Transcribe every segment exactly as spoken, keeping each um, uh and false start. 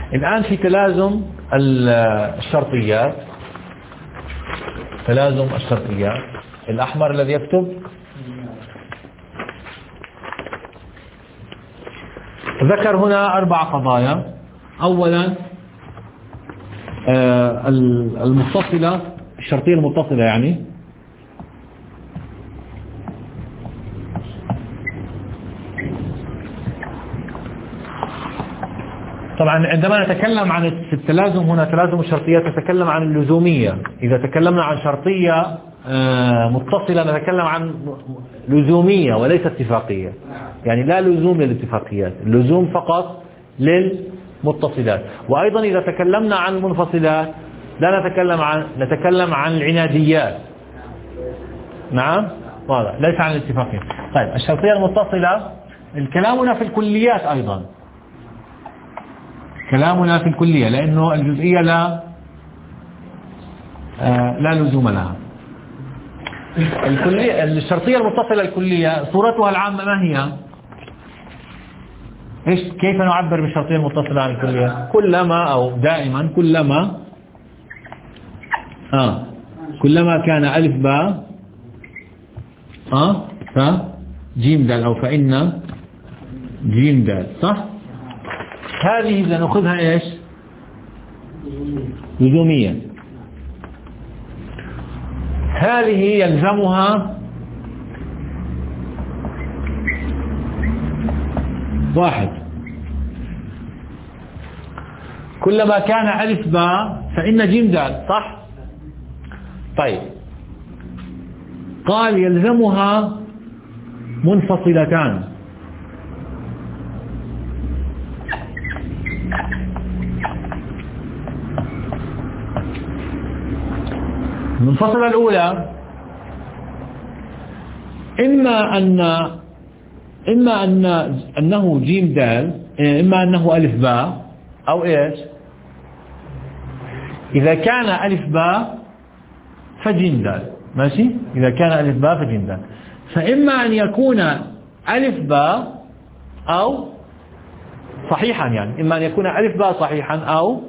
الآن في تلازم الشرطيات، تلازم الشرطيات. الأحمر الذي يكتب، ذكر هنا أربع قضايا. أولا المتصلة، الشرطية المتصلة يعني طبعا عندما نتكلم عن التلازم هنا تلازم الشرطيات نتكلم عن اللزومية. إذا تكلمنا عن شرطية متصلة نتكلم عن لزومية وليس اتفاقية، يعني لا لزوم للاتفاقيات، اللزوم فقط للمتصلات. وأيضا إذا تكلمنا عن المنفصلات لا نتكلم عن نتكلم عن العناديات. نعم واضح، ليس عن الاتفاقية. طيب الشرطية المتصلة الكلامنا في الكليات أيضا، كلامنا في الكلية، لأنه الجزئية لا آه لا لزوم لها. الكلية الشرطية المتصلة الكلية صورتها العامة ما هي؟ إيش كيف نعبر بالشرطية المتصلة عن الكلية؟ كلما أو دائما كلما آه كلما كان ألف باء آه ف جيم دال أو فإن جيم دال، صح؟ هذه إذا نأخذها إيش؟ لزومية. هذه يلزمها واحد، كلما كان ألف باء فإن جيم دال، صح؟ طيب قال يلزمها منفصلتان. المنفصلة الأولى إما أن إما أن أنه جيم دال، إما أنه ألف باء أو إيش؟ إذا كان ألف باء فجيم دال، ماشي؟ إذا كان ألف باء فجيم دال. فإما أن يكون ألف باء أو صحيحا، يعني إما أن يكون ألف باء صحيحا أو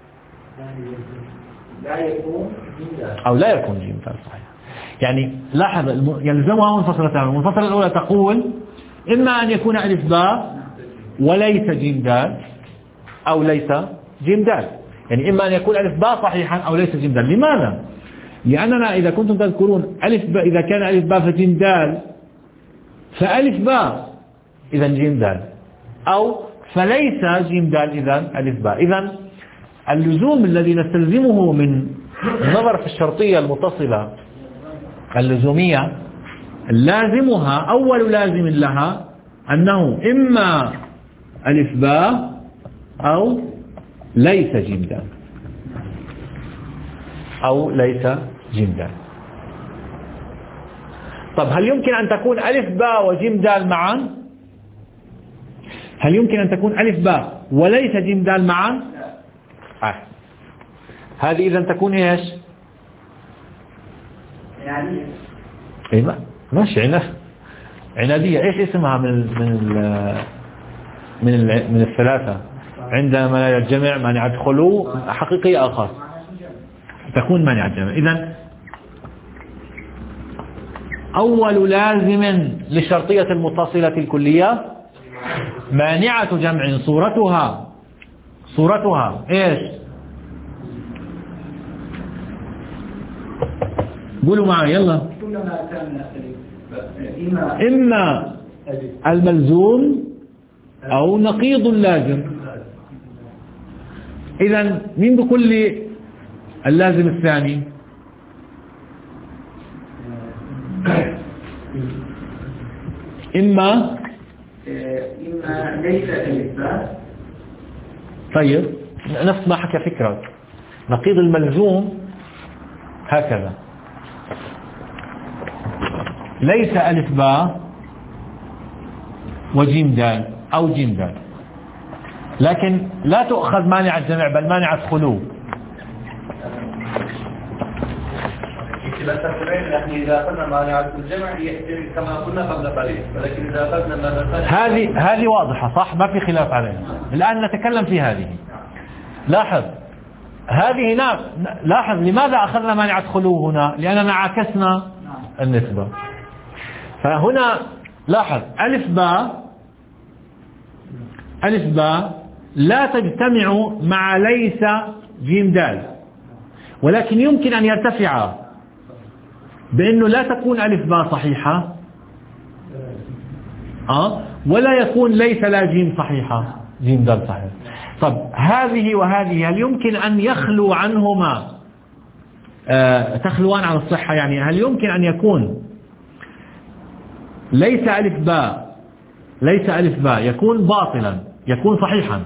لا يكون أو لا يكون جيم دال صحيح. يعني لاحظ يلزمها منفصلتان. المنفصلة الأولى تقول إما أن يكون ألف باء وليس جيم دال أو ليس جيم دال، يعني إما أن يكون ألف باء صحيحا أو ليس جيم دال. لماذا؟ لأننا إذا كنتم تذكرون ألف باء، إذا كان ألف باء فجيم دال، فألف باء إذا جيم دال، أو فليس جيم دال إذا ألف باء. إذا اللزوم الذي نستلزمه من النظر في الشرطية المتصلة اللزومية لازمها أول لازم لها أنه إما ألف باء أو ليس جيم دال، أو ليس جيم دال. طب هل يمكن أن تكون ألف باء وجيم دال معا؟ هل يمكن أن تكون ألف باء وليس جيم دال معا؟ آه. هذه إذا تكون إيش؟ عنادية. إيه ماشي عناد عنادية. إيش اسمها من ال من ال من ال من الثلاثة؟ عندما لا يجمع مانع الخلو حقيقي آخر تكون مانع الجمع. إذا أول لازم للشرطية المتصلة الكلية مانعة جمع صورتها صورتها إيش؟ قولوا معي يلا. إما الملزوم أو نقيض اللازم. إذا مين بيقول لي اللازم الثاني؟ إما إما ليس ألف باء. طيب نفس ما حكى فكرة. نقيض الملزوم هكذا ليس ألف باء وجيم دال أو جيم دال، لكن لا تؤخذ مانع الجمع بل مانع الخلو. إذا أخذنا مانع الجمع يحتمل كما قلنا قبل قليل، ولكن إذا أخذنا هذه هذه واضحة صح، ما في خلاف عليها. الآن نتكلم في هذه. لاحظ هذه هناك، لاحظ لماذا أخذنا مانعة خلو هنا؟ لأننا عكسنا النسبة. فهنا لاحظ ألف باء ألف باء لا تجتمع مع ليس جيم دال، ولكن يمكن أن يرتفع بأنه لا تكون ألف باء صحيحة أه؟ ولا يكون ليس لا جيم صحيحة، جيم دال صحيح. طب هذه وهذه هل يمكن أن يخلو عنهما آه تخلوان عن الصحة؟ يعني هل يمكن أن يكون ليس ألف باء ليس ألف باء يكون باطلا يكون صحيحا؟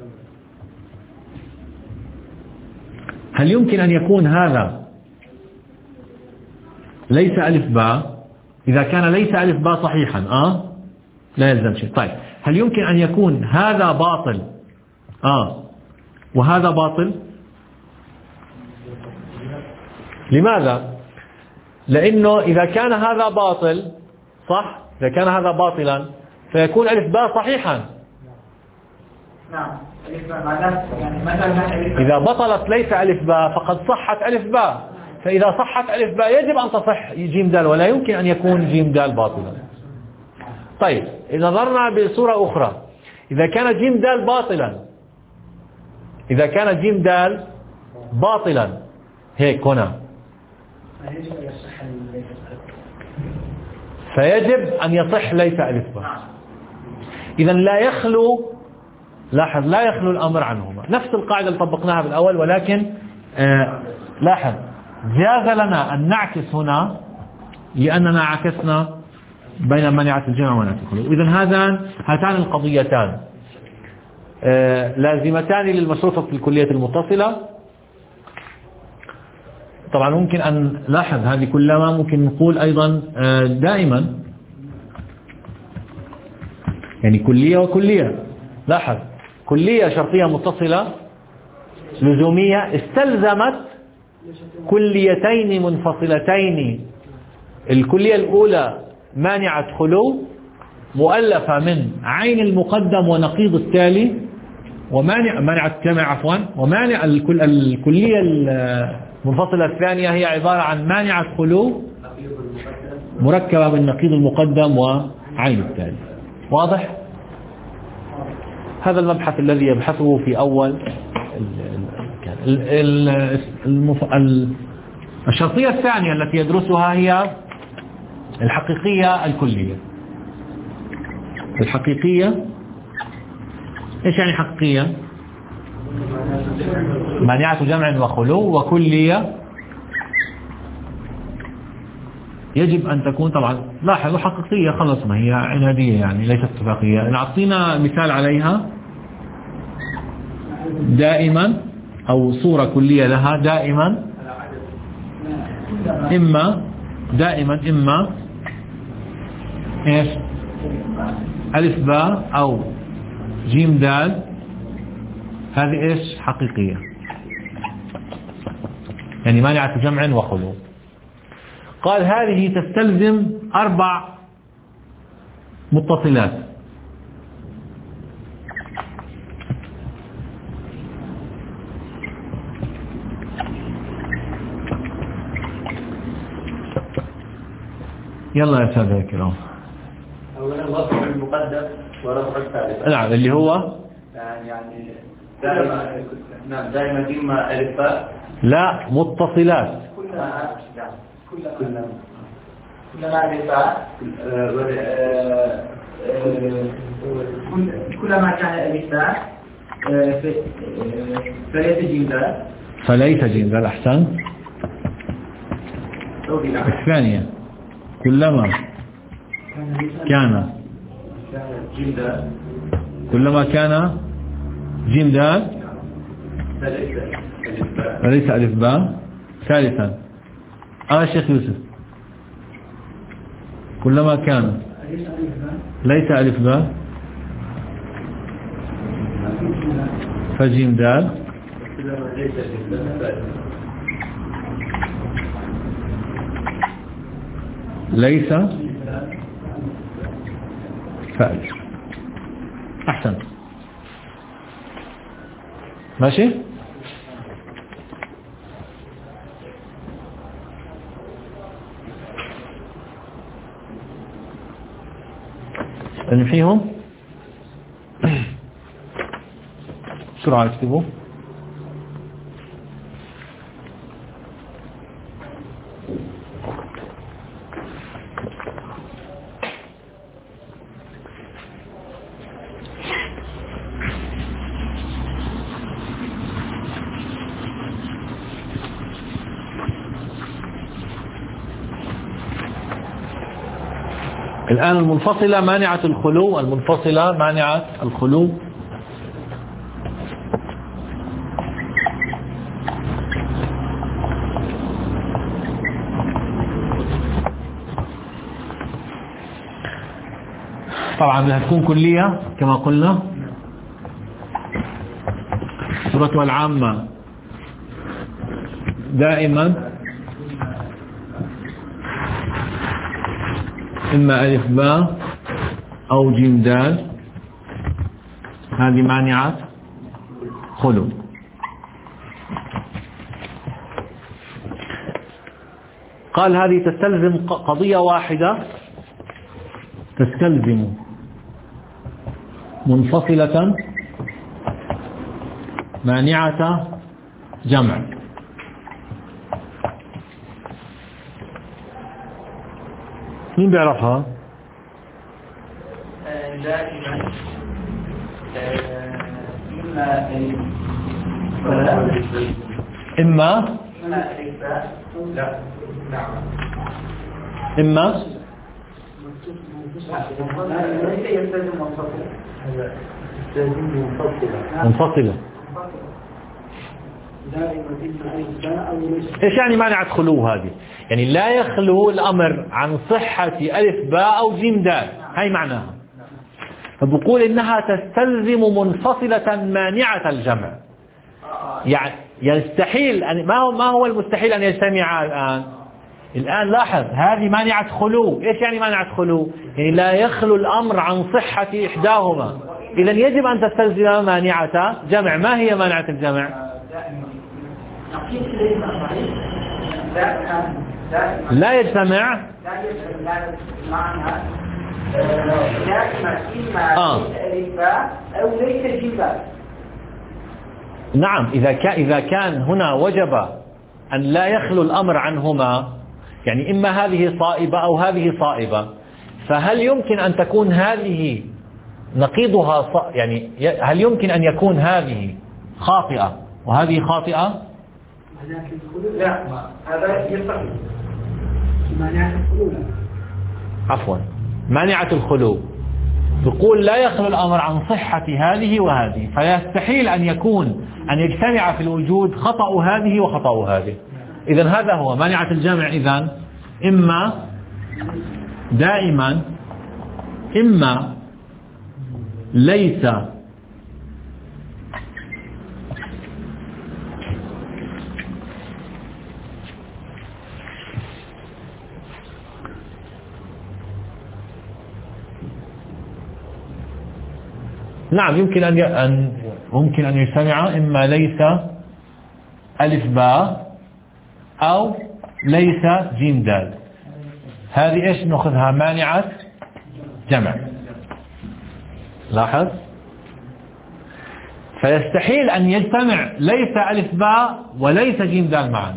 هل يمكن أن يكون هذا ليس ألف باء؟ إذا كان ليس ألف باء صحيحا أه لا يلزم شيء. طيب هل يمكن أن يكون هذا باطل آه وهذا باطل؟ لماذا؟ لأنه إذا كان هذا باطل صح، إذا كان هذا باطلا فيكون ألف باء صحيحا. نعم يعني مثلا إذا بطلت ليس ألف باء فقد صحت ألف باء، فإذا صحت ألف باء يجب أن تصح جيم دال، ولا يمكن أن يكون جيم دال باطلا. طيب إذا نظرنا بصورة أخرى، إذا كان جيم دال باطلا إذا كان جيم دال باطلا هيك هنا فيجب أن يصح ليس ألف باء. إذا لا يخلو، لاحظ لا يخلو الأمر عنهما، نفس القاعدة اللي طبقناها بالأول، ولكن آه لاحظ جاز لنا أن نعكس هنا لأننا عكسنا بين مانعة الجمع ومانعة الخلو. إذن هذان هاتان القضيتان آه لازمتان للمشروطة في الكلية المتصلة. طبعا ممكن أن لاحظ هذه كلها ممكن نقول أيضا آه دائما يعني كلية وكلية. لاحظ كلية شرطية متصلة لزومية استلزمت كليتين منفصلتين. الكلية الأولى مانعة خلو مؤلفة من عين المقدم ونقيض التالي، ومانع مانعة جمع عفوا ومانع الكل الكلية المنفصلة الثانية هي عبارة عن مانعة خلو مركبة من نقيض المقدم وعين التالي. واضح؟ هذا المبحث الذي يبحثه في أول الشرطية الثانية التي يدرسها هي الحقيقية الكلية. الحقيقية إيش يعني حقيقية؟ مانعة جمع وخلو، وكلية يجب أن تكون طبعا لاحظوا حقيقية خلص ما هي عنادية يعني ليست اتفاقية. نعطينا مثال عليها دائما أو صورة كلية لها دائما إما دائما إما إيش ألف باء أو جيم دال، هذه إيش حقيقية يعني مانعة جمع وخلو. قال هذه تستلزم أربع متصلات. يلا يا سادة الكرام. أولا رفع المقدم ورفع الثالث. نعم اللي هو يعني دائما نعم دائما إما ألف باء لا متصلات كلما كلما كلما ألف باء كلما كان ألف باء فليس جيم دال فليس جيم دال. أحسن. الثانية كلما كان جيم دال كلما كان جيم دال فليس ألف باء. ثالثا آه شيخ يوسف كلما كان ليس ألف باء فجيم دال ليس فألف. أحسن ماشي. تنمحيهم بسرعة اكتبوا. الآن المنفصلة مانعة الخلو، المنفصلة مانعة الخلو. طبعا بدها تكون كلية كما قلنا. صورتها العامة دائما إما ألف باء أو جيم دال، هذه مانعة خلو. قال هذه تستلزم قضية واحدة، تستلزم منفصلة مانعة جمع. مين بيعرفها؟ دائما إما إما لا إما ليس يلتزم منفصلا، منفصلة. إيش يعني مانعة خلو هذه؟ يعني لا يخلو الأمر عن صحة ألف باء أو جيم دال، هاي معناها. فبقول إنها تستلزم منفصلة مانعة الجمع. يعني يستحيل أن ما هو ما هو المستحيل أن يجتمعا الآن؟ الآن لاحظ هذه مانعة خلو. إيش يعني مانعة خلو؟ يعني لا يخلو الأمر عن صحة إحداهما، إذن يجب أن تستلزم مانعة جمع. ما هي مانعة الجمع؟ لا يجتمع آه. أو ليس جيبا. نعم، إذا كان إذا كان هنا وجب أن لا يخلو الأمر عنهما، يعني إما هذه صائبة أو هذه صائبة، فهل يمكن أن تكون هذه نقيضها ص... يعني هل يمكن أن يكون هذه خاطئة وهذه خاطئة؟ لا، هذا يصح. مانعة الخلو. عفوا، مانعة الخلو تقول لا يخلو الأمر عن صحة هذه وهذه، فيستحيل أن يكون أن يجتمع في الوجود خطأ هذه وخطأ هذه. إذن هذا هو مانعة الجمع. إذن إما دائما إما ليس نعم يمكن أن أن ممكن أن يجتمع إما ليس ألف باء أو ليس جيم دال. هذه إيش نأخذها؟ مانعة جمع. لاحظ، فيستحيل أن يجتمع ليس ألف باء وليس جيم دال معا.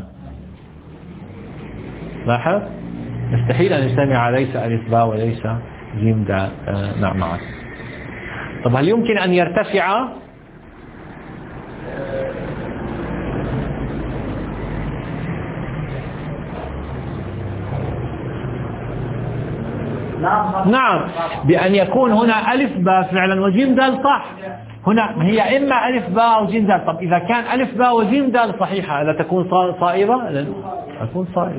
لاحظ، يستحيل أن يجتمع ليس ألف باء وليس جيم دال آه نعم معا. طب هل يمكن أن يرتفع؟ نعم، بأن يكون هنا ألف باء فعلا وجيم دال صح. هنا هي إما ألف باء أو جيم دال. طب إذا كان ألف باء وجيم دال صحيحة، لا تكون صائبة؟ لا تكون صائبة.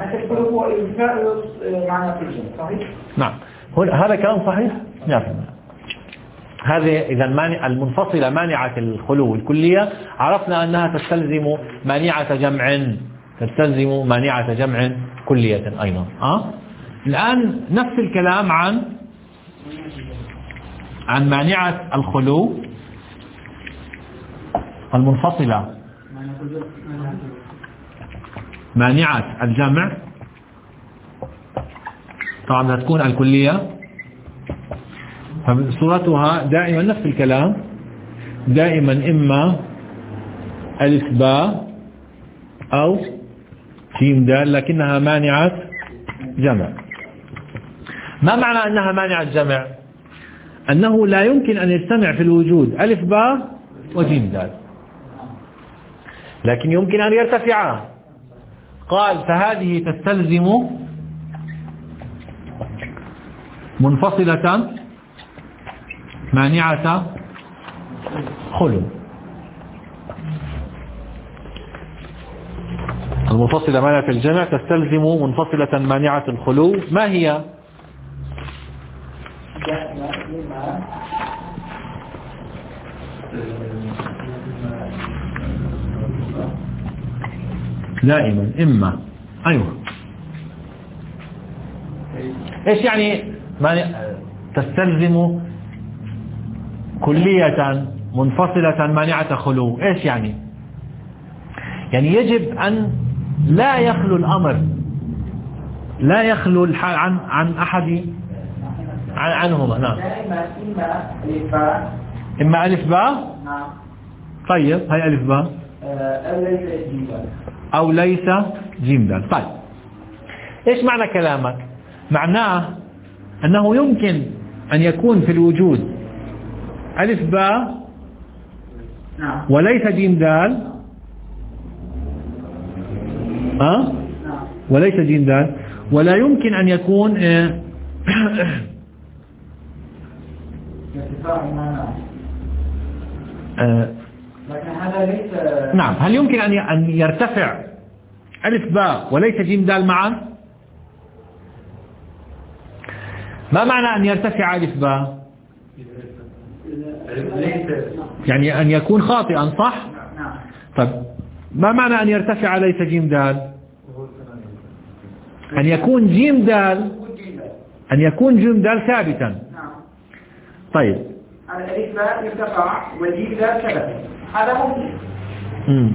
نعم، هذا كلام صحيح. نعم، هذه إذا المنفصلة مانعة الخلو الكلية، عرفنا أنها تستلزم مانعة جمع، تستلزم مانعة جمع كلية أيضا. أه؟ الآن نفس الكلام عن عن مانعة الخلو المنفصلة مانعة الجمع. طبعا تكون الكلية فصورتها دائما نفس الكلام، دائما إما ألف باء أو جيم دال، لكنها مانعة جمع. ما معنى أنها مانعة جمع؟ أنه لا يمكن أن يجتمع في الوجود ألف باء وجيم دال، لكن يمكن أن يرتفعا. قال فهذه تستلزم منفصلة مانعة خلو. المنفصلة مانعة الجمع تستلزم منفصلة مانعة الخلو. ما هي؟ دائما إما. أيوة. إيش يعني تستلزم كلية منفصلة مانعة خلو؟ إيش يعني؟ يعني يجب أن لا يخلو الأمر، لا يخلو الحال عن عن أحد عن عنهما. نعم. إما ألف باء. نعم. طيب هاي ألف باء أو ليس جيم دال. طيب إيش معنى كلامك؟ معناه أنه يمكن أن يكون في الوجود ألف باء وليس جيم دال، أه؟ وليس جيم دال، ولا يمكن أن يكون آه آه لكن هذا ليس. نعم. هل يمكن أن يرتفع ألف باء وليس جيم دال معا؟ ما معنى أن يرتفع ألف باء؟ يعني أن يكون خاطئا، صح؟ طيب ما معنى أن يرتفع ليس جيم دال؟ أن يكون جيم دال أن يكون جيم دال ثابتا. طيب الألف باء يرتفع والجيم دال ثابت، هذا ممكن. امم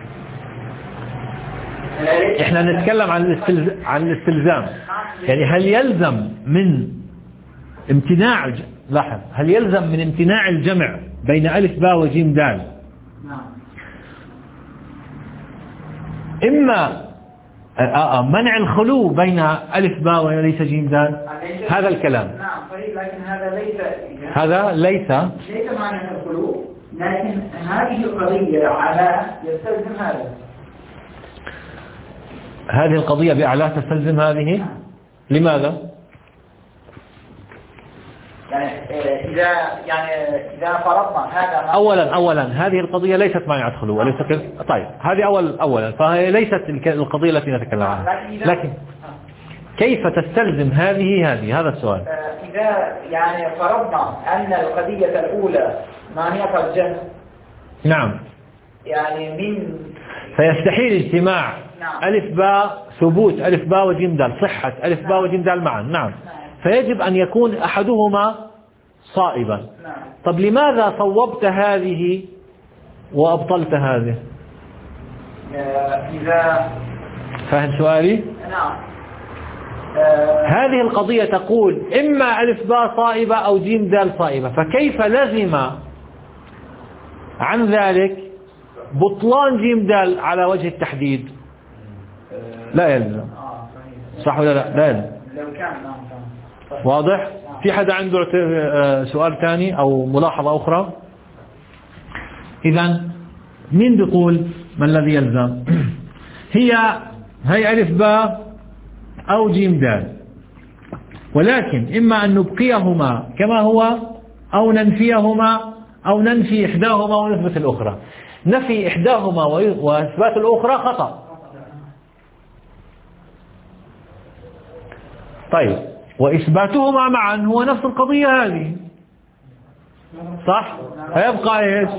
احنا نتكلم عن الاستلزام، عن الاستلزام. يعني هل يلزم من امتناع، لاحظ، هل يلزم من امتناع الجمع بين ألف باء وجيم دال إما آه منع الخلو بين ألف باء وليس جيم دال؟ هذا الكلام. نعم طيب، لكن هذا ليس هذا ليس ليس معنى الخلو، لكن هذه القضية على يستلزم هذا. هذه القضية بأعلاه تستلزم هذه. لماذا؟ يعني إذا يعني إذا فرضنا هذا أولا أولا هذه القضية ليست مانعة خلو وليس كذا. طيب هذه أول أولا فهي ليست القضية التي نتكلم عنها، لكن كيف تستلزم هذه هذه هذا السؤال. إذا يعني فرضنا أن القضية الأولى مانعة الجمع، نعم، يعني من فيستحيل اجتماع نعم. ألف باء، ثبوت ألف باء وجيم دال، صحة ألف باء وجيم دال معا. نعم. نعم فيجب أن يكون أحدهما صائبا. نعم. طب لماذا صوبت هذه وأبطلت هذه؟ إذا فاهم سؤالي؟ نعم. هذه القضية تقول إما ألف باء صائبة أو جيم دال صائبة، فكيف لزم عن ذلك بطلان جيم دال على وجه التحديد؟ لا يلزم، صح ولا لا؟ لا يلزم. واضح؟ في حدا عنده سؤال ثاني أو ملاحظة أخرى؟ إذن مين بيقول ما الذي يلزم؟ هي هي ألف باء أو جيم دال، ولكن إما أن نبقيهما كما هو أو ننفيهما أو ننفي إحداهما ونثبت الأخرى. نفي إحداهما وإثبات الأخرى خطأ. طيب وإثباتهما معا هو نفس القضية هذه، صح؟ فيبقى إيش؟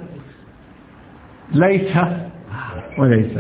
ليس وليس،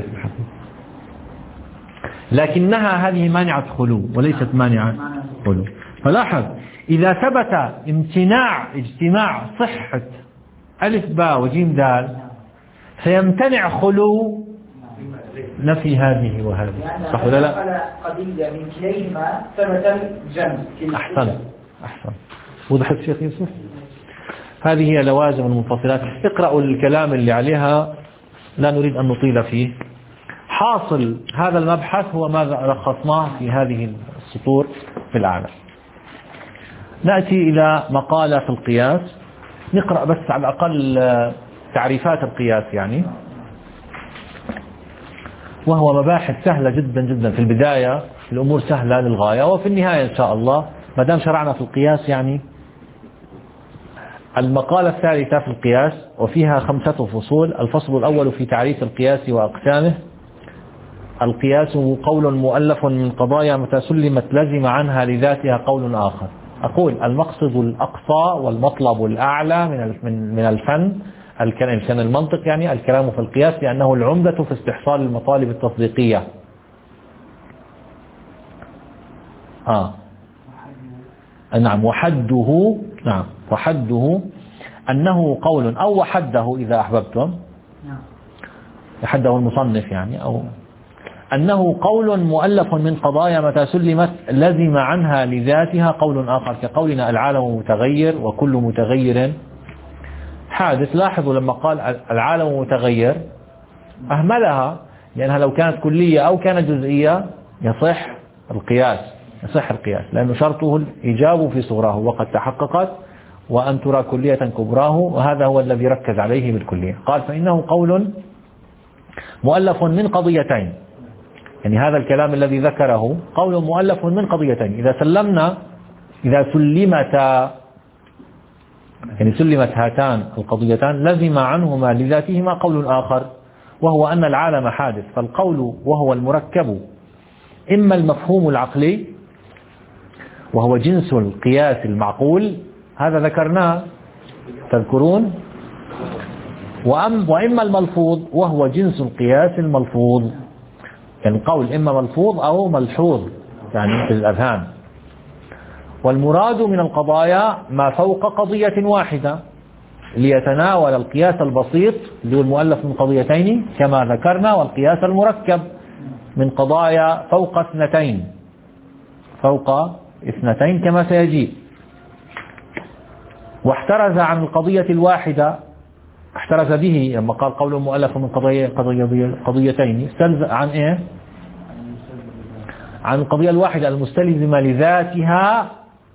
لكنها هذه مانعة خلو وليست مانعة خلو. فلاحظ إذا ثبت امتناع اجتماع صحة ألف باء وجيم دال سيمتنع خلو نفي هذه وهذه، صح ولا لا؟ قضية من كليهما ثبت الجمع. أحسن أحسن. وضحت شيخ يوسف؟ هذه هي لوازم المنفصلات. اقرأوا الكلام اللي عليها، لا نريد أن نطيل فيه. حاصل هذا المبحث هو ماذا لخصناه في هذه السطور في الأعلى. نأتي إلى مقالة في القياس، نقرأ بس على الأقل تعريفات القياس يعني، وهو مباحث سهلة جدا جدا. في البداية الأمور سهلة للغاية، وفي النهاية إن شاء الله ما دام شرعنا في القياس يعني. المقالة الثالثة في القياس وفيها خمسة فصول. الفصل الأول في تعريف القياس وأقسامه. القياس قول مؤلف من قضايا متى سلمت لزم عنها لذاتها قول آخر. أقول المقصد الأقصى والمطلب الأعلى من من الفن الكلام كان المنطق يعني الكلام في القياس، لأنه العمدة في استحصال المطالب التصديقية. آه. نعم وحده نعم وحده أنه قول أو وحده إذا أحببتم، حده المصنف يعني، أو أنه قول مؤلف من قضايا متى سلمت لزم عنها لذاتها قول آخر، كقولنا العالم متغير وكل متغير حادث. لاحظوا لما قال العالم متغير أهملها، لأنها لو كانت كلية أو كانت جزئية يصح القياس، يصح القياس لأنه شرطه الإيجاب في صغراه وقد تحققت، وأن ترى كلية كبراه، وهذا هو الذي ركز عليه بالكلية. قال فإنه قول مؤلف من قضيتين، يعني هذا الكلام الذي ذكره قول مؤلف من قضيتين. إذا سلمنا إذا سلمتا يعني سلمت هاتان القضيتان لزم عنهما لذاتهما قول آخر، وهو أن العالم حادث. فالقول وهو المركب إما المفهوم العقلي وهو جنس القياس المعقول، هذا ذكرناه تذكرون، وإما الملفوظ وهو جنس القياس الملفوظ. يعني القول إما ملفوظ أو ملحوظ يعني في الأذهان. والمراد من القضايا ما فوق قضية واحدة ليتناول القياس البسيط اللي هو المؤلف من قضيتين كما ذكرنا، والقياس المركب من قضايا فوق اثنتين فوق اثنتين كما سيجيء. واحترز عن القضية الواحدة، احترز به لما قال قول مؤلف من قضية قضية قضيتين، استلزم عن ايه؟ عن القضية الواحدة المستلزمة لذاتها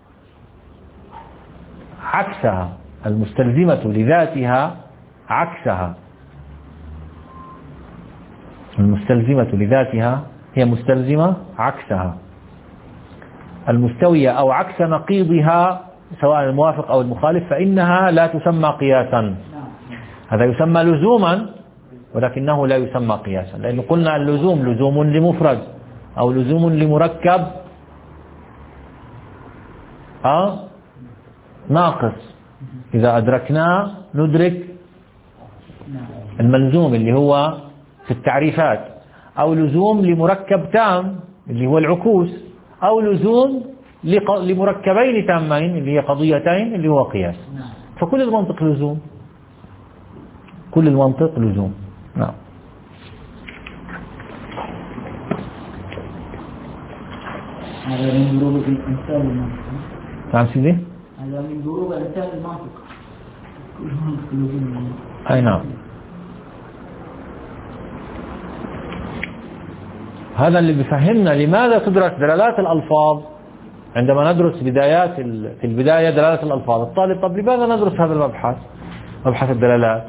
عكسها، المستلزمة لذاتها عكسها. المستلزمة لذاتها هي مستلزمة عكسها، المستوية أو عكس نقيضها سواء الموافق أو المخالف فإنها لا تسمى قياسا. هذا يسمى لزوما ولكنه لا يسمى قياسا، لأنه قلنا اللزوم لزوم لمفرد أو لزوم لمركب أه؟ ناقص. إذا أدركناه ندرك الملزوم اللي هو في التعريفات، أو لزوم لمركب تام اللي هو العكوس، أو لزوم لمركبين تامين اللي هي قضيتين اللي هو قياس. فكل المنطق لزوم، كل المنطق لزوم. نعم. هذا من ضروب الإنسان المنطق. نعم سيدي. هذا من ضروب الإنسان المنطق. كل منطق لزوم. أي نعم. هذا اللي بيفهمنا لماذا تدرس دلالات الألفاظ عندما ندرس بدايات في البداية دلالات الألفاظ. الطالب طب لماذا ندرس هذا المبحث، مبحث الدلالات؟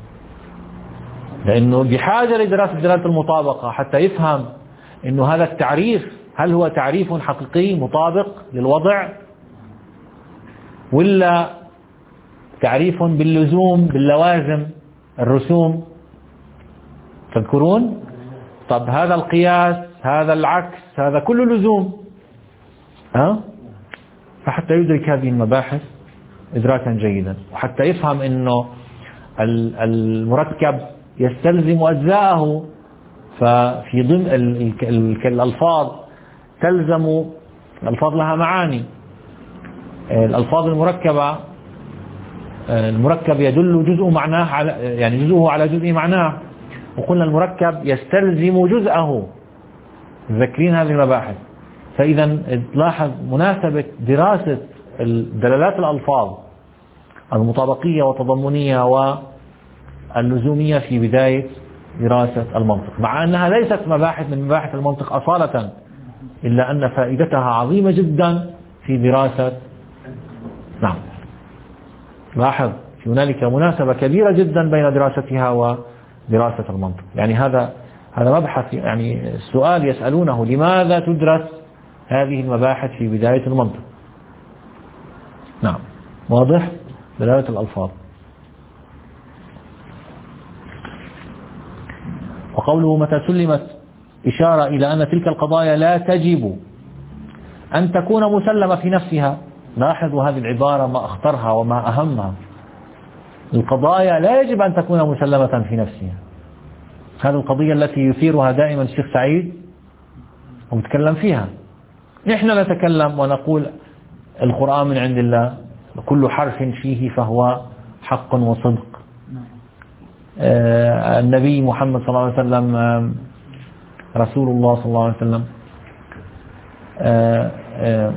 لأنه بحاجة لدراسة دلالة المطابقة حتى يفهم أنه هذا التعريف هل هو تعريف حقيقي مطابق للوضع ولا تعريف باللزوم باللوازم الرسوم. تذكرون؟ طب هذا القياس هذا العكس هذا كله لزوم ها؟ فحتى يدرك هذه المباحث إدراكا جيدا، وحتى يفهم أنه المركب يستلزم أجزاءه، ففي ضمن الألفاظ تلزم الألفاظ لها معاني. الألفاظ المركبة المركب يدل جزء معناه على يعني جزءه على جزء معناه، وقلنا المركب يستلزم جزءه. ذكرين هذه المباحث. فإذا لاحظ مناسبة دراسة دلالات الألفاظ المطابقية والتضمنية واللزومية في بداية دراسة المنطق، مع أنها ليست مباحث من مباحث المنطق أصالة، إلا أن فائدتها عظيمة جدا في دراسة. نعم، لاحظ هنالك مناسبة كبيرة جدا بين دراستها ودراسة المنطق. يعني هذا هذا مبحث، يعني السؤال يسألونه لماذا تدرس هذه المباحث في بداية المنطق. نعم، واضح؟ دلالة الألفاظ. وقوله متى سلمت إشارة إلى أن تلك القضايا لا تجب أن تكون مسلمة في نفسها. لاحظوا هذه العبارة ما أخطرها وما أهمها. القضايا لا يجب أن تكون مسلمة في نفسها. هذه القضية التي يثيرها دائما الشيخ سعيد ونتكلم فيها. نحن نتكلم ونقول القرآن من عند الله، كل حرف فيه فهو حق وصدق. آه النبي محمد صلى الله عليه وسلم آه رسول الله صلى الله عليه وسلم. آه آه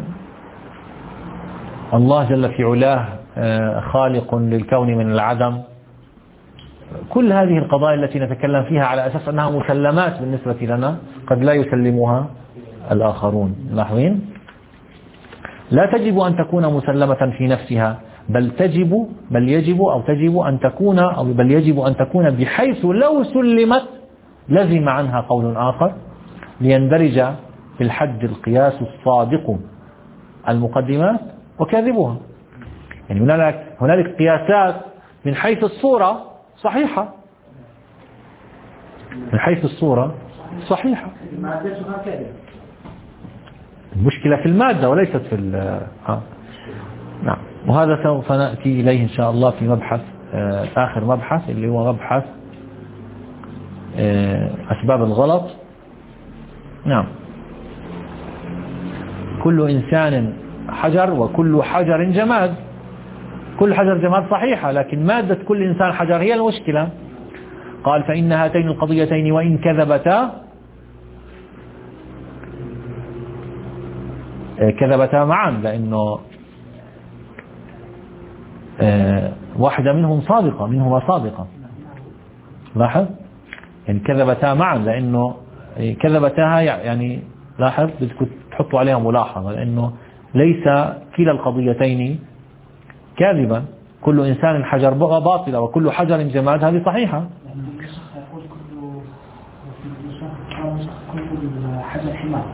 الله جل في علاه آه خالق للكون من العدم. كل هذه القضايا التي نتكلم فيها على أساس أنها مسلمات بالنسبة لنا قد لا يسلمها الآخرون. لاحظين؟ لا تجب أن تكون مسلمة في نفسها، بل تجب بل يجب أو تجب أن تكون أو بل يجب أن تكون بحيث لو سلمت لزم عنها قول آخر ليندرج في الحد القياس الصادق المقدمات وكاذبها. يعني هنالك هنالك قياسات من حيث الصورة صحيحة، من حيث الصورة صحيحة، المشكلة في المادة وليست في ها. نعم، وهذا سوف نأتي إليه إن شاء الله في مبحث آخر مبحث اللي هو مبحث أسباب الغلط. نعم، كل إنسان حجر وكل حجر جماد. كل حجر جماد صحيحة، لكن مادة كل إنسان حجر هي المشكلة. قال فإن هاتين القضيتين وإن كذبتا كذبتا معا، لأنه واحدة منهم صادقة منهما صادقة. لاحظ، يعني كذبتا معا، لأنه كذبتاها يعني لاحظ بدكم تحطوا عليها ملاحظة، لأنه ليس كلا القضيتين كاذبا. كل إنسان حجر باطلة وكل حجر جماد هذه صحيحة. حجر حمار.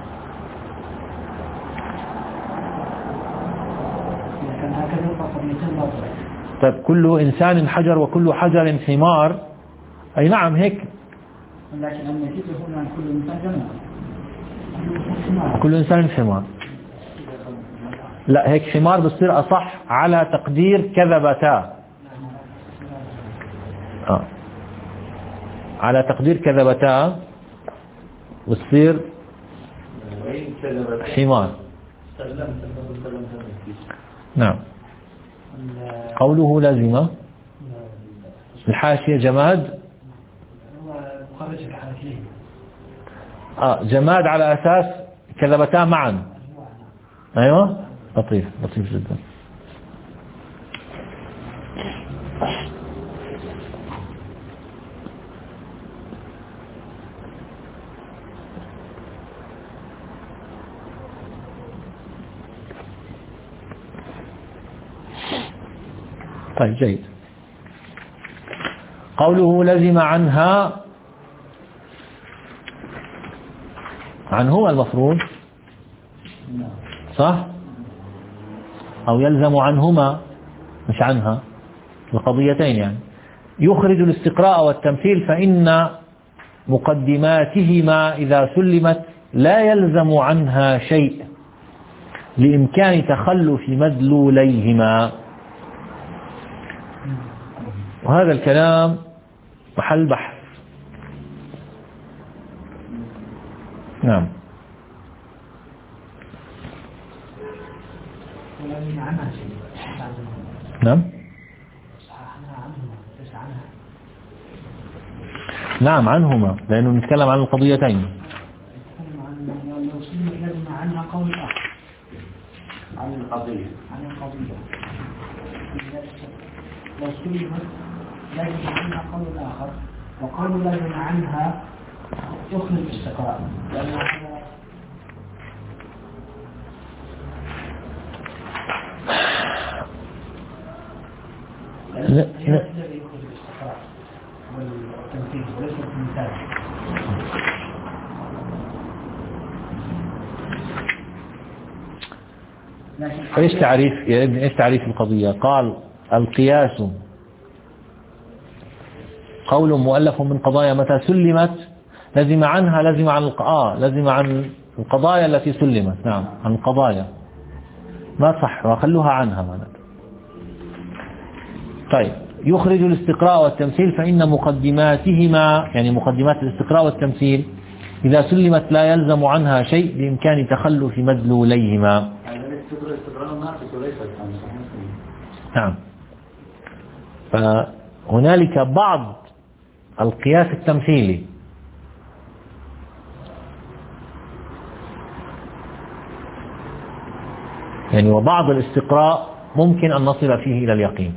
طيب كل إنسان حجر وكل حجر حمار، أي نعم هيك، لكن النتيجة هنا كل إنسان جماد. كل إنسان حمار. لا، هيك حمار بصير أصح على تقدير كذبتا. آه. على تقدير كذبتا وتصير حمار. نعم. قوله لازمة الحاشية جماد. آه جماد على أساس كذبتا معا. أيوة، لطيف لطيف جدا. طيب جيد. قوله لزم عنها، عنه المفروض صح، أو يلزم عنهما مش عنها، القضيتين يعني. يخرج الاستقراء والتمثيل، فإن مقدماتهما إذا سلمت لا يلزم عنها شيء لإمكان تخلف مدلوليهما. وهذا الكلام محل بحث. نعم. نعم نعم عنهما، لأنه نتكلم عن القضيتين. القضية عن القضية لو سلمت لازم عنها قول آخر، وقول لازم عنها يخرج الاستقراء، لأن هذا لا لا الذي يخرج الاستقراء والتنفيذ وليس المثال. ايش تعريف يا ابني ايش تعريف القضية؟ قال القياس قول مؤلف من قضايا متى سلمت لزم عنها لزم عن القضاء لزم عن القضايا التي سلمت. نعم عن القضايا ما صح وخلوها عنها معناته. طيب يخرج الاستقراء والتمثيل فإن مقدماتهما يعني مقدمات الاستقراء والتمثيل إذا سلمت لا يلزم عنها شيء بإمكان تخلف مدلوليهما. نعم فهنالك بعض القياس التمثيلي يعني وبعض الاستقراء ممكن أن نصل فيه إلى اليقين.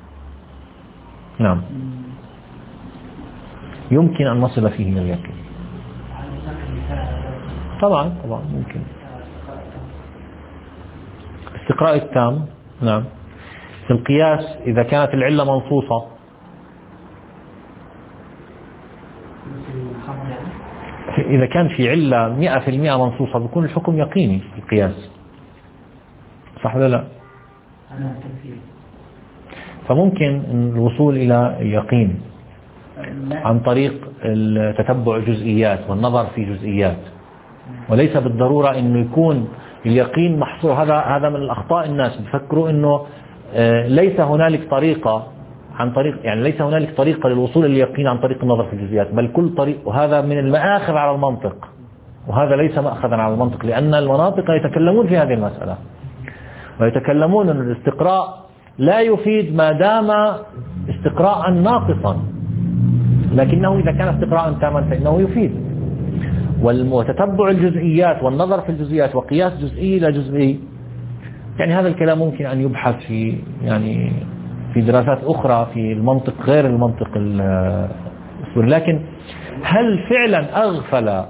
نعم يمكن أن نصل فيه إلى اليقين طبعا طبعا ممكن. استقراء التام نعم في القياس إذا كانت العلة منصوصة إذا كان في علة مئة في المئة منصوصة بيكون الحكم يقيني في القياس صح ولا لا؟ فممكن الوصول إلى اليقين عن طريق تتبع جزئيات والنظر في جزئيات، وليس بالضرورة أنه يكون اليقين محصور. هذا هذا من الأخطاء الناس بفكروا أنه ليس هنالك طريقة عن طريق يعني ليس هنالك طريقة للوصول إلى اليقين عن طريق النظر في الجزئيات، بل كل طريق، وهذا من المآخذ على المنطق، وهذا ليس مأخذا على المنطق، لأن المناطق يتكلمون في هذه المسألة ويتكلمون أن الاستقراء لا يفيد ما دام استقراء ناقصا، لكنه إذا كان استقراء تاما فإنه يفيد. وتتبع الجزئيات والنظر في الجزئيات وقياس جزئي إلى جزئي، يعني هذا الكلام ممكن أن يبحث في يعني في دراسات أخرى في المنطق غير المنطق الأصولي. لكن هل فعلا أغفل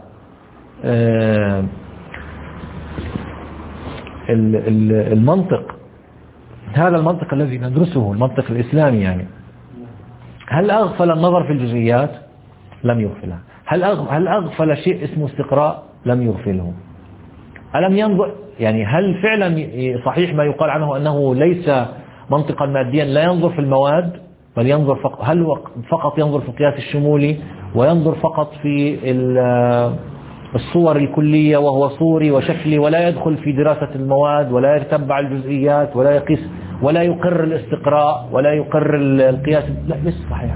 المنطق هذا المنطق الذي ندرسه المنطق الإسلامي يعني هل أغفل النظر في الجزئيات؟ لم يغفله. هل هل أغفل شيء اسمه استقراء؟ لم يغفله. ألم ينظر يعني هل فعلا صحيح ما يقال عنه أنه ليس منطقا ماديا لا ينظر في المواد بل ينظر فقط هل فقط ينظر في القياس الشمولي وينظر فقط في الصور الكلية وهو صوري وشكلي ولا يدخل في دراسة المواد ولا يتبع الجزئيات ولا يقيس ولا يقر الاستقراء ولا يقر القياس؟ لا ليس صحيح.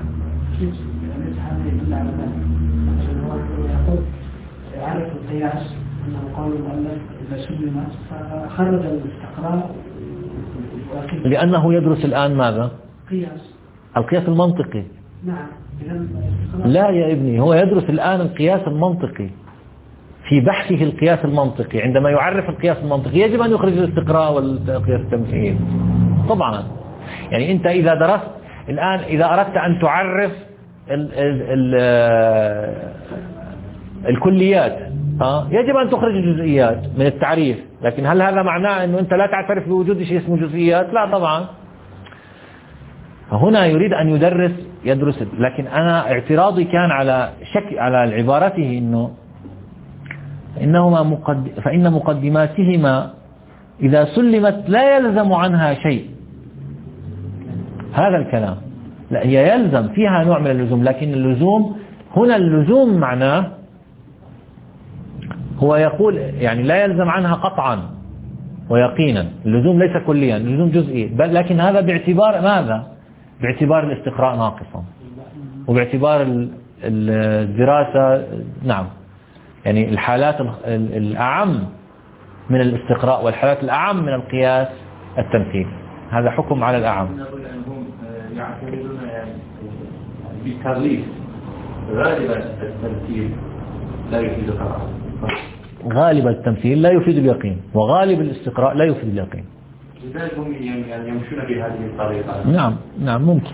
عارف القياس أنه قول المؤلف إذا سلمت فخرج الاستقراء لأنه يدرس الآن ماذا؟ قياس القياس المنطقي. نعم. لا يا ابني هو يدرس الآن القياس المنطقي في بحثه القياس المنطقي. عندما يعرف القياس المنطقي يجب أن يخرج الاستقراء والقياس التمثيلي طبعا. يعني أنت إذا درست الآن إذا أردت أن تعرف ال ال ال الكليات ها يجب أن تخرج الجزئيات من التعريف، لكن هل هذا معناه أنه أنت لا تعترف بوجود شيء اسمه جزئيات؟ لا طبعا. هنا يريد أن يدرس يدرس، لكن أنا اعتراضي كان على شك على عبارته إنه إنهما مقد فإن مقدماتهما إذا سلمت لا يلزم عنها شيء. هذا الكلام لا هي يلزم فيها نوع من اللزوم، لكن اللزوم هنا اللزوم معناه هو يقول يعني لا يلزم عنها قطعا ويقينا. اللزوم ليس كليا، اللزوم جزئي، بل لكن هذا باعتبار ماذا؟ باعتبار الاستقراء ناقصا وباعتبار الدراسة. نعم يعني الحالات الأعم من الاستقراء والحالات الأعم من القياس التمثيل، هذا حكم على الأعم. يعتقدون يعني بالتغليف غالبا التمثيل لا يفيد القرار. غالب التمثيل لا يفيد اليقين وغالب الاستقراء لا يفيد اليقين. لذلك هم يعني يمشون بهذه الطريقة. نعم نعم ممكن.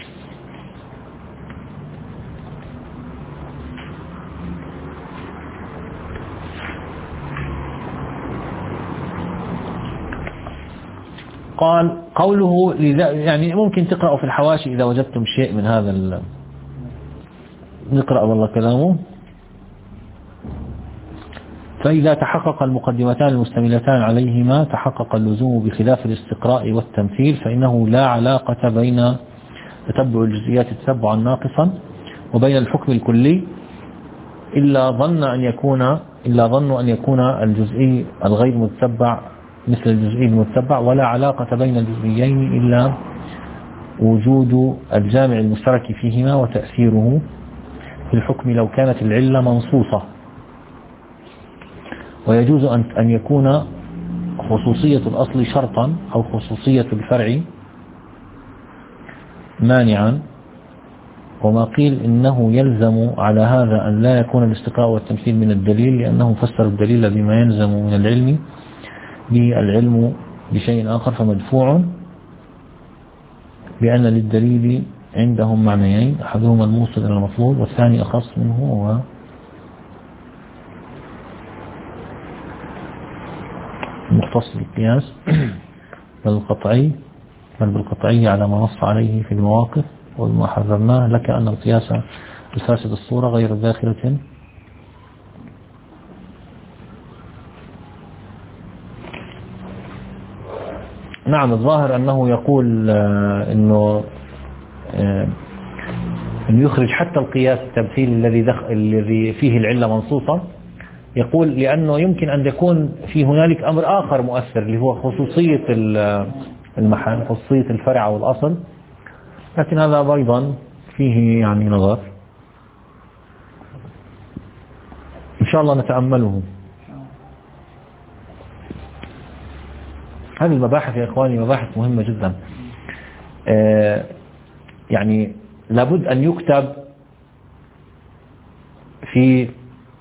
قال قوله يعني ممكن تقرأوا في الحواشي إذا وجدتم شيء من هذا ال... نقرأ والله كلامه. فإذا تحقق المقدمتان المستملتان عليهما تحقق اللزوم بخلاف الاستقراء والتمثيل، فإنه لا علاقة بين تتبع الجزئيات تتبعا ناقصا وبين الحكم الكلي إلا ظن أن يكون إلا ظن أن يكون الجزئي الغير متبع مثل الجزئي المتبع، ولا علاقة بين الجزئيين إلا وجود الجامع المشترك فيهما وتأثيره في الحكم لو كانت العلة منصوصة. ويجوز أن يكون خصوصية الأصل شرطا أو خصوصية الفرع مانعا. وما قيل إنه يلزم على هذا أن لا يكون الاستقراء والتمثيل من الدليل، لأنهم فسروا الدليل بما يلزم من العلم بالعلم بشيء آخر، فمدفوع بأن للدليل عندهم معنيين، أحدهما الموصل إلى المطلوب والثاني أخص منه هو مختص بالقياس بل القطعي بل بالقطعي على ما نص عليه في المواقف. وما حذرناه لك أن القياس الفاسد الصورة غير داخلة نعم. الظاهر أنه يقول أنه أن يخرج حتى القياس التمثيل الذي دخل الذي فيه العلة منصوصة، يقول لأنه يمكن أن يكون في هنالك أمر آخر مؤثر اللي هو خصوصية المحل، خصوصية الفرع أو الأصل، لكن هذا أيضا فيه يعني نظر إن شاء الله نتأمله. هذه المباحث يا إخواني مباحث مهمة جدا، يعني لابد أن يكتب في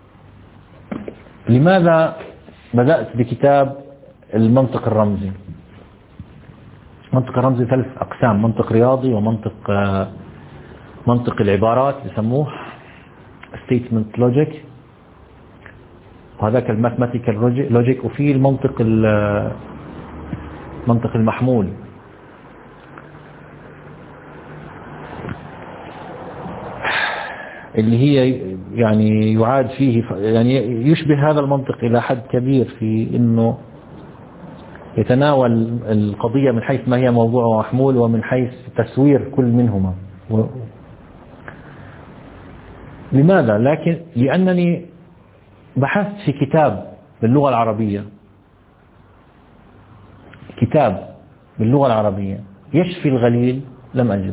لماذا بدأت بكتاب المنطق الرمزي. المنطق الرمزي ثلاث أقسام: منطق رياضي، ومنطق منطق العبارات يسموه statement logic، وهذاك الماثماتيكال لوجيك، وفي المنطق المنطق المحمول. اللي هي يعني يعاد فيه يعني يشبه هذا المنطق إلى حد كبير في إنه يتناول القضية من حيث ما هي موضوع محمول ومن حيث تسوير كل منهما. لماذا؟ لكن لأنني بحثت في كتاب باللغة العربية، كتاب باللغة العربية يشفي الغليل، لم أجد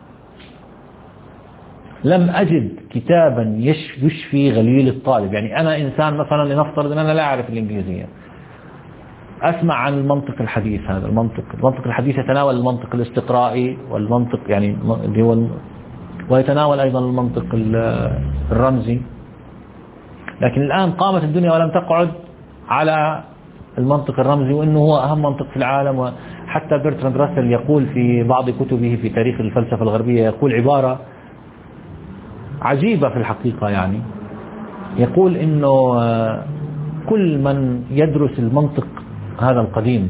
لم أجد كتابا يشفي غليل الطالب. يعني أنا إنسان مثلا لنفترض أن أنا لا أعرف الإنجليزية، أسمع عن المنطق الحديث. هذا المنطق المنطق الحديث يتناول المنطق الاستقرائي والمنطق يعني اللي هو، ويتناول أيضا المنطق الرمزي. لكن الآن قامت الدنيا ولم تقعد على المنطق الرمزي، وإنه هو أهم منطق في العالم. وحتى برتراند راسل يقول في بعض كتبه في تاريخ الفلسفة الغربية، يقول عبارة عجيبة في الحقيقة، يعني يقول إنه كل من يدرس المنطق هذا القديم،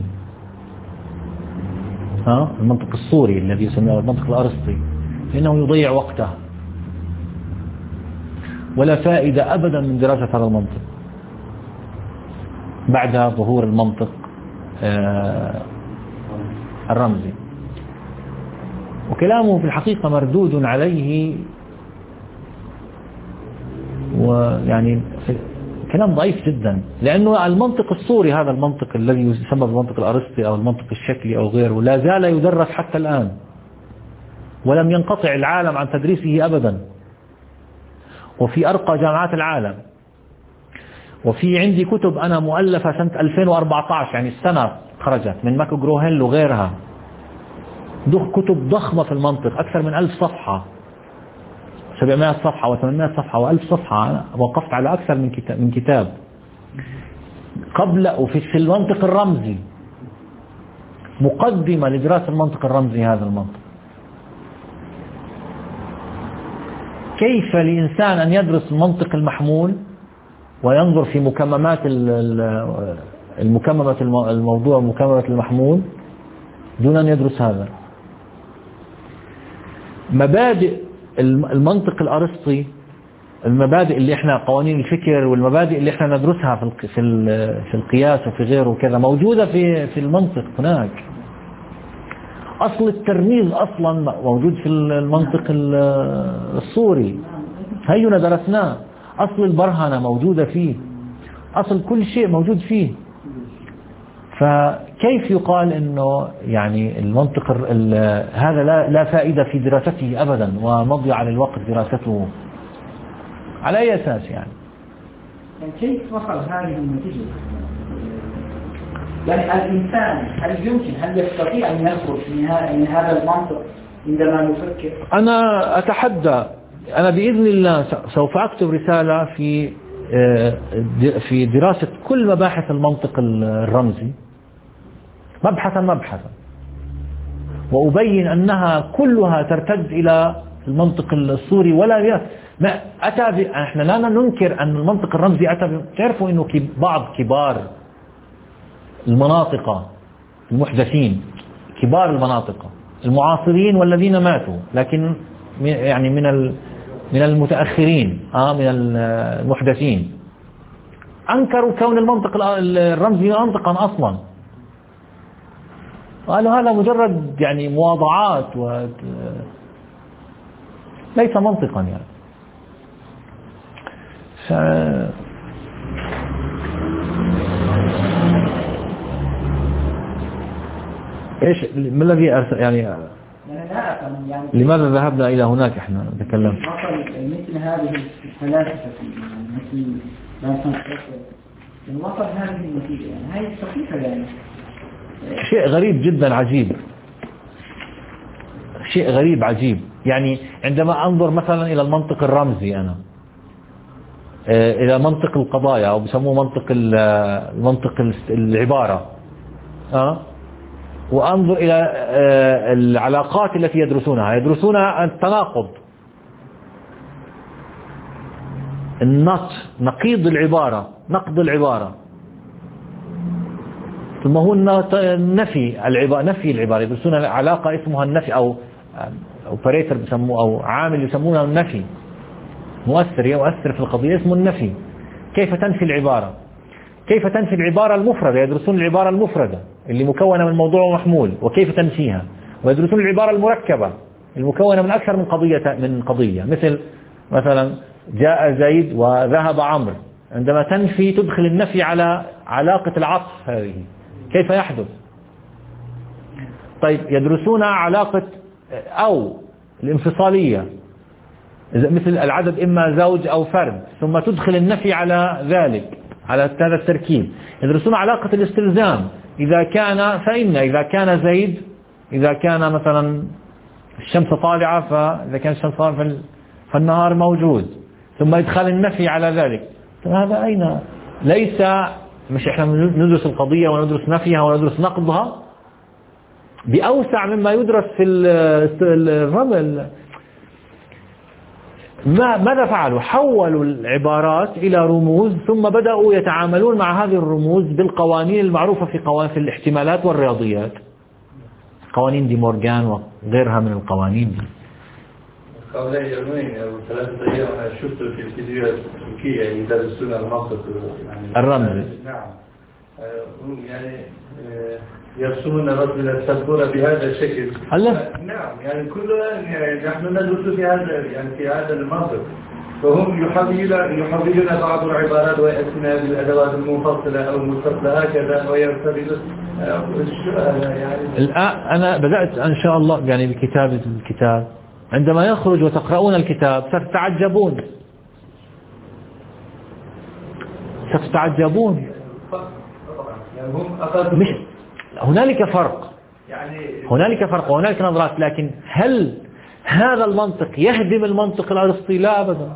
ها المنطق الصوري الذي يسمونه المنطق الأرسطي، فإنه يضيع وقته، ولا فائدة أبدا من دراسة هذا المنطق بعد ظهور المنطق الرمزي. وكلامه في الحقيقة مردود عليه، ويعني كلام ضعيف جدا، لأنه المنطق الصوري هذا المنطق الذي يسمى بالمنطق الأرسطي أو المنطق الشكلي أو غيره لا زال يدرس حتى الآن، ولم ينقطع العالم عن تدريسه أبدا، وفي أرقى جامعات العالم. وفي عندي كتب أنا مؤلفة سنة ألفين وأربعة عشر، يعني السنة خرجت من ماكو جروهيل وغيرها، كتب ضخمة في المنطق أكثر من ألف صفحة، سبعمائة صفحة وثمانمائة صفحة وألف صفحة. أنا وقفت على أكثر من كتاب من كتاب قبل. وفي في المنطق الرمزي مقدمة لدراسة المنطق الرمزي هذا المنطق. كيف لإنسان أن يدرس المنطق المحمول وينظر في مكممات المكممة الموضوع مكممة المحمول دون أن يدرس هذا؟ مبادئ المنطق الأرسطي، المبادئ اللي احنا قوانين الفكر والمبادئ اللي احنا ندرسها في في القياس وفي غيره وكذا موجودة في في المنطق هناك. أصل الترميز أصلا موجود في المنطق الصوري، هينا درسناه. أصل البرهنة موجودة فيه، أصل كل شيء موجود فيه. فكيف يقال إنه يعني المنطق هذا لا لا فائدة في دراسته أبدا ومضيعة للوقت دراسته؟ على أي أساس يعني؟ يعني كيف وصل هذه النتيجة؟ يعني الإنسان هل يمكن هل يستطيع أن يخرج من هذا المنطق عندما يفكر؟ أنا أتحدى، أنا بإذن الله سوف أكتب رسالة في في دراسة كل مباحث المنطق الرمزي مبحثا مبحثا، وأبين أنها كلها ترتد إلى المنطق الصوري. ولا ما أتى ب... احنا لا ننكر أن المنطق الرمزي أتى ب... تعرفوا أنه بعض كبار المناطق المحدثين، كبار المناطق المعاصرين والذين ماتوا، لكن يعني من ال... من المتأخرين آه من المحدثين أنكروا كون المنطق الرمزي منطقا أصلا، قالوا هذا مجرد يعني مواضعات و... ليس منطقا يعني. ف... ايش ما الذي أرسل يعني, يعني لماذا ذهبنا الى هناك؟ احنا نتكلم مثل هذه الفلاسفه مثل لا وصل هذه النتيجه، يعني هاي صحيحه يعني شيء غريب جدا عجيب، شيء غريب عجيب. يعني عندما انظر مثلا الى المنطق الرمزي انا الى منطق القضايا او بسموه منطق المنطق العبارة أه؟ وانظر الى العلاقات التي يدرسونها، يدرسون التناقض، النط نقيض العبارة، نقض العبارة، ثم هو النفي العبارة، نفي العبارة، يدرسون علاقة اسمها النفي أو اوبريتور بسموه أو عامل يسمونه النفي، مؤثر يؤثر في القضية اسمه النفي. كيف تنفي العبارة؟ كيف تنفي العبارة المفردة؟ يدرسون العبارة المفردة اللي مكونة من موضوع ومحمول وكيف تنفيها، ويدرسون العبارة المركبة المكونة من أكثر من قضية من قضية، مثل مثلا جاء زيد وذهب عمرو، عندما تنفي تدخل النفي على علاقة العطف هذه، كيف يحدث؟ طيب يدرسون علاقة أو الانفصالية مثل العدد إما زوج أو فرد، ثم تدخل النفي على ذلك على هذا التركيب. يدرسون علاقة الاستلزام، إذا كان فإن، إذا كان زيد، إذا كان مثلا الشمس طالعة فإذا كان الشمس طالعة فالنهار موجود، ثم يدخل النفي على ذلك. هذا أين؟ ليس مش إحنا ندرس القضية وندرس نفيها وندرس نقضها بأوسع مما يدرس في الرمل. ما ماذا فعلوا؟ حولوا العبارات إلى رموز، ثم بدأوا يتعاملون مع هذه الرموز بالقوانين المعروفة في قوانين في الاحتمالات والرياضيات، قوانين دي مورغان وغيرها من القوانين دي. قبل يومين أو ثلاثة أيام أنا شفت في الفيديوهات التركية يعني يدرسون المنطق يعني الرمزي. نعم يعني يرسمون رجل السبورة بهذا الشكل. نعم يعني كلنا يعني نحن ندرس في هذا يعني في هذا المنطق، فهم يحولون يحولون بعض العبارات ويأتون بالأدوات المنفصلة أو المتصلة هكذا ويرتبطون يعني. الآن أنا بدأت إن شاء الله يعني بكتابة الكتاب، عندما يخرج وتقرؤون الكتاب ستتعجبون ستتعجبون مش هنالك فرق، هنالك فرق وهنالك نظرات، لكن هل هذا المنطق يهدم المنطق الأرسطي؟ لا أبدا،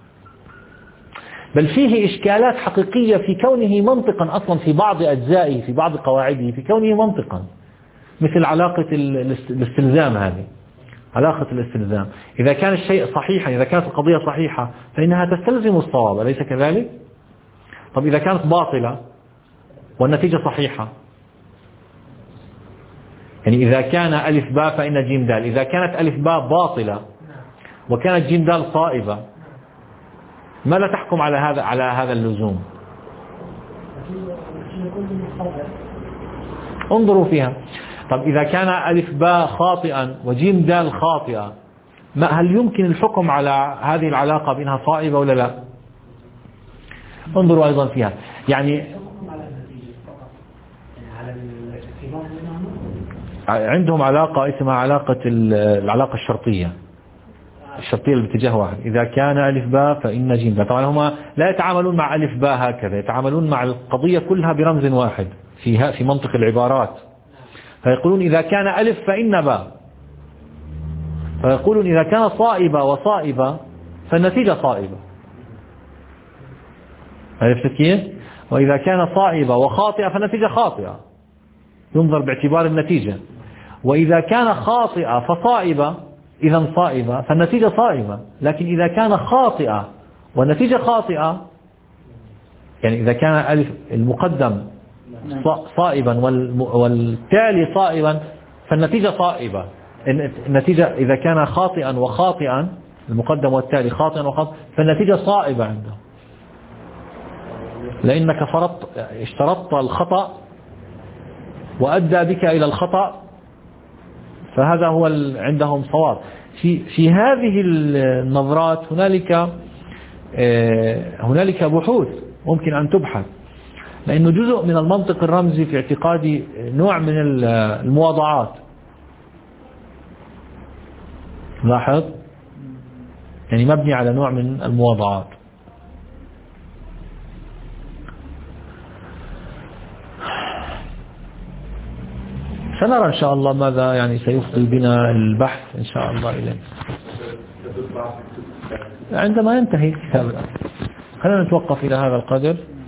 بل فيه إشكالات حقيقية في كونه منطقا أصلا في بعض أجزائه، في بعض قواعده، في كونه منطقا. مثل علاقة الاستلزام. هذه علاقة الاستلزام، إذا كان الشيء صحيحا، إذا كانت القضية صحيحة فإنها تستلزم الصواب، أليس كذلك؟ طب إذا كانت باطلة والنتيجة صحيحة، يعني إذا كان ألف باء فإن جيم دال، إذا كانت ألف باء باطلة وكانت جيم دال صائبة، ماذا تحكم على هذا على هذا اللزوم؟ انظروا فيها. طب إذا كان ألف باء خاطئا وجيم دال خاطئة، ما هل يمكن الحكم على هذه العلاقة بأنها صائبة ولا لا؟ انظروا أيضا فيها. يعني عندهم علاقة اسمها علاقة العلاقة الشرطية، الشرطية اللي باتجاه واحد. إذا كان ألف باء فإن جيم دال. طبعا هم لا يتعاملون مع ألف باء هكذا، يتعاملون مع القضية كلها برمز واحد فيها في منطق العبارات. فيقولون إذا كان ألف فإن باء، فيقولون إذا كان صائبة وصائبة فالنتيجة صائبة. عرفت كيف؟ وإذا كان صائبة وخاطئة فالنتيجة خاطئة، ينظر باعتبار النتيجة. وإذا كان خاطئة فصائبة إذا صائبة فالنتيجة صائبة. لكن إذا كان خاطئة والنتيجة خاطئة، يعني إذا كان ألف المقدم صائبا والتالي صائبا فالنتيجة صائبة. النتيجة إذا كان خاطئا وخاطئا، المقدم والتالي خاطئا وخاطئا، فالنتيجة صائبة عنده، لأنك فرضت اشترطت الخطأ وأدى بك إلى الخطأ، فهذا هو عندهم صواب. في في هذه النظرات هنالك هنالك بحوث ممكن أن تبحث، لأنه جزء من المنطق الرمزي في اعتقادي نوع من المواضعات. لاحظ، يعني مبني على نوع من المواضعات. سنرى إن شاء الله ماذا يعني سيفضي بنا البحث إن شاء الله إليه عندما ينتهي الكتاب. خلينا نتوقف إلى هذا القدر.